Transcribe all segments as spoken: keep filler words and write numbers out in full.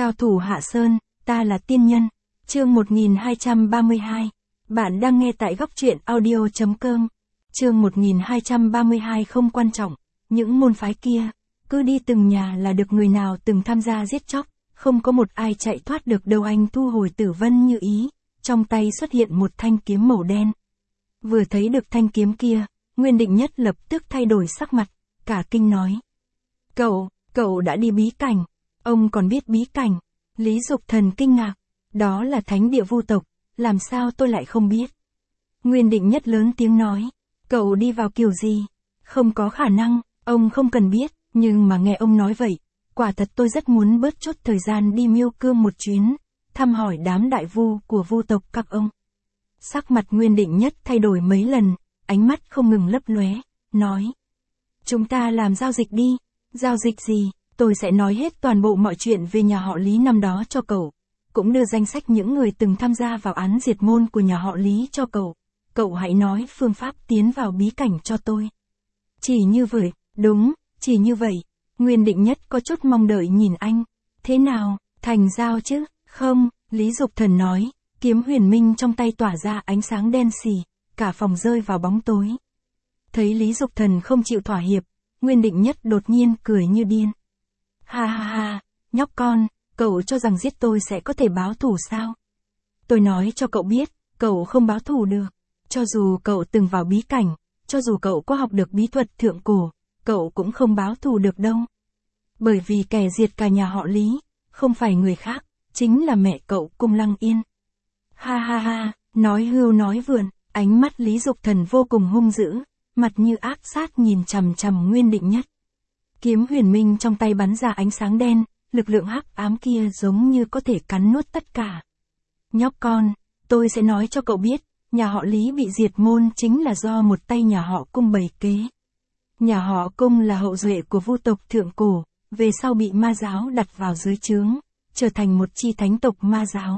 Cao thủ Hạ Sơn, ta là tiên nhân. Chương một nghìn hai trăm ba mươi hai. Bạn đang nghe tại góc truyện audio chấm com. Chương một nghìn hai trăm ba mươi hai không quan trọng. Những môn phái kia, cứ đi từng nhà là được, người nào từng tham gia giết chóc, không có một ai chạy thoát được đâu. Anh thu hồi Tử Vân Như Ý, trong tay xuất hiện một thanh kiếm màu đen. Vừa thấy được thanh kiếm kia, Nguyên Định Nhất lập tức thay đổi sắc mặt, cả kinh nói. Cậu, cậu đã đi bí cảnh. Ông còn biết bí cảnh. Lý Dục Thần kinh ngạc. Đó là thánh địa vu tộc, làm sao tôi lại không biết. Nguyên Định Nhất lớn tiếng nói. Cậu đi vào kiểu gì? Không có khả năng, ông không cần biết, nhưng mà nghe ông nói vậy, quả thật tôi rất muốn bớt chút thời gian đi Miêu Cương một chuyến, thăm hỏi đám đại vu của vu tộc các ông. Sắc mặt Nguyên Định Nhất thay đổi mấy lần, ánh mắt không ngừng lấp lóe, nói. Chúng ta làm giao dịch đi. Giao dịch gì? Tôi sẽ nói hết toàn bộ mọi chuyện về nhà họ Lý năm đó cho cậu. Cũng đưa danh sách những người từng tham gia vào án diệt môn của nhà họ Lý cho cậu. Cậu hãy nói phương pháp tiến vào bí cảnh cho tôi. Chỉ như vậy, đúng, chỉ như vậy. Nguyên Định Nhất có chút mong đợi nhìn anh. Thế nào, thành giao chứ? Không, Lý Dục Thần nói, kiếm huyền minh trong tay tỏa ra ánh sáng đen xì, cả phòng rơi vào bóng tối. Thấy Lý Dục Thần không chịu thỏa hiệp, Nguyên Định Nhất đột nhiên cười như điên. Ha ha ha, nhóc con, cậu cho rằng giết tôi sẽ có thể báo thù sao? Tôi nói cho cậu biết, cậu không báo thù được. Cho dù cậu từng vào bí cảnh, cho dù cậu có học được bí thuật thượng cổ, cậu cũng không báo thù được đâu. Bởi vì kẻ diệt cả nhà họ Lý, không phải người khác, chính là mẹ cậu Cung Lăng Yên. Ha ha ha, nói hưu nói vượn, ánh mắt Lý Dục Thần vô cùng hung dữ, mặt như ác sát nhìn chằm chằm Nguyên Định Nhất. Kiếm huyền minh trong tay bắn ra ánh sáng đen, lực lượng hắc ám kia giống như có thể cắn nuốt tất cả. Nhóc con, tôi sẽ nói cho cậu biết, nhà họ Lý bị diệt môn chính là do một tay nhà họ Cung bày kế. Nhà họ Cung là hậu duệ của vu tộc thượng cổ, về sau bị ma giáo đặt vào dưới trướng, trở thành một chi thánh tộc ma giáo.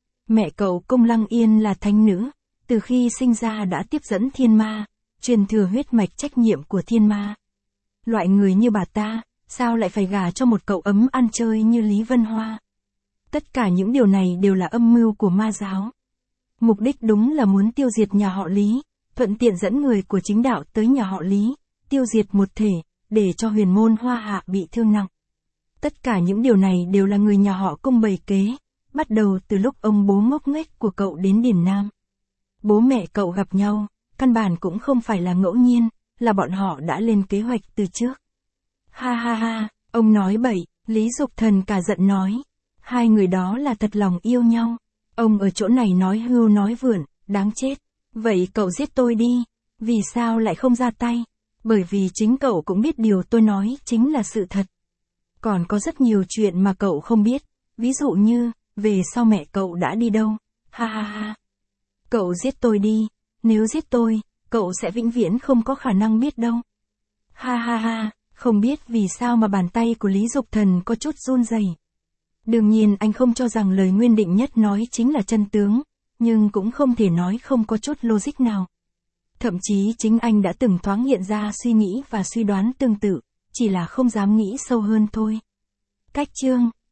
Mẹ cậu Cung Lăng Yên là thánh nữ, từ khi sinh ra đã tiếp dẫn thiên ma, truyền thừa huyết mạch trách nhiệm của thiên ma. Loại người như bà ta, sao lại phải gả cho một cậu ấm ăn chơi như Lý Vân Hoa? Tất cả những điều này đều là âm mưu của ma giáo. Mục đích đúng là muốn tiêu diệt nhà họ Lý, thuận tiện dẫn người của chính đạo tới nhà họ Lý, tiêu diệt một thể, để cho huyền môn Hoa Hạ bị thương nặng. Tất cả những điều này đều là người nhà họ Cung bày kế, bắt đầu từ lúc ông bố ngốc nghếch của cậu đến Điền Nam. Bố mẹ cậu gặp nhau, căn bản cũng không phải là ngẫu nhiên, là bọn họ đã lên kế hoạch từ trước. Ha ha ha, ông nói bậy, Lý Dục Thần cả giận nói. Hai người đó là thật lòng yêu nhau. Ông ở chỗ này nói hưu nói vượn, đáng chết. Vậy cậu giết tôi đi. Vì sao lại không ra tay? Bởi vì chính cậu cũng biết điều tôi nói chính là sự thật. Còn có rất nhiều chuyện mà cậu không biết. Ví dụ như, về sau mẹ cậu đã đi đâu. Ha ha ha. Cậu giết tôi đi. Nếu giết tôi, cậu sẽ vĩnh viễn không có khả năng biết đâu. Ha ha ha, không biết vì sao mà bàn tay của Lý Dục Thần có chút run rẩy. Đương nhiên anh không cho rằng lời Nguyên Định Nhất nói chính là chân tướng, nhưng cũng không thể nói không có chút logic nào. Thậm chí chính anh đã từng thoáng hiện ra suy nghĩ và suy đoán tương tự, chỉ là không dám nghĩ sâu hơn thôi. Cách chương